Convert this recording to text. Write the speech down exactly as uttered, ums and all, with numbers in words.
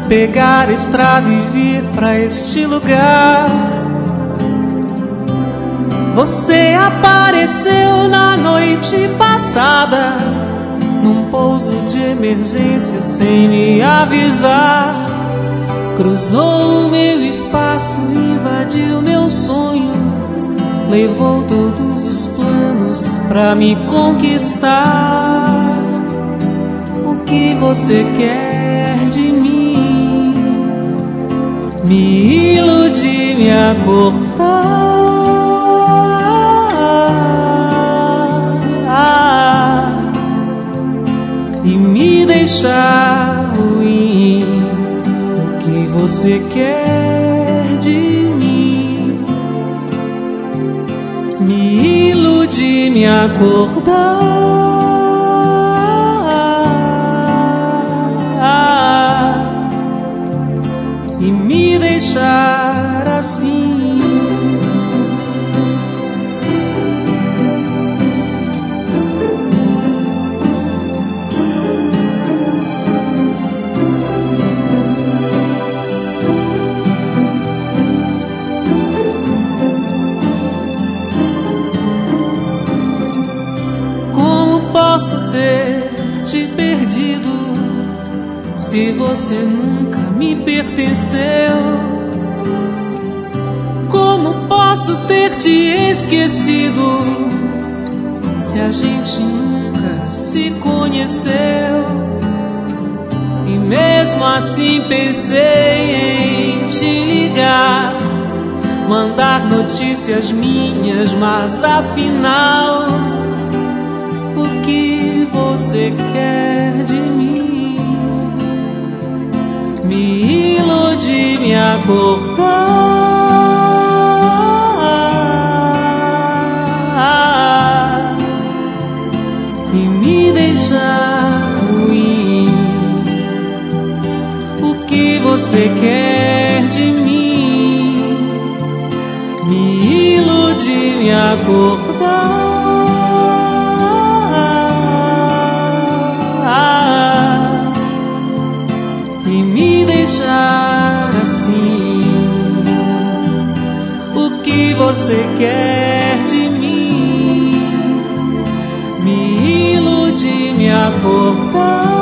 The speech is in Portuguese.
pegar a estrada e vir pra este lugar. Você apareceu na noite passada, num pouso de emergência sem me avisar. Cruzou o meu espaço, invadiu meu sonho, levou todos os planos pra me conquistar. O que você quer de mim? Me iludir, me acordar e me deixar ruim. O que você quer de mim? Me iludir, me acordar e me deixar assim. Posso ter te perdido se você nunca me pertenceu? Como posso ter te esquecido se a gente nunca se conheceu? E mesmo assim pensei em te ligar, mandar notícias minhas, mas afinal, o que você quer de mim? Me iludir, me acordar e me deixar ruim. O que você quer de mim? Me iludir, me acordar e me deixar assim. O que você quer de mim? Me iludir, me acordar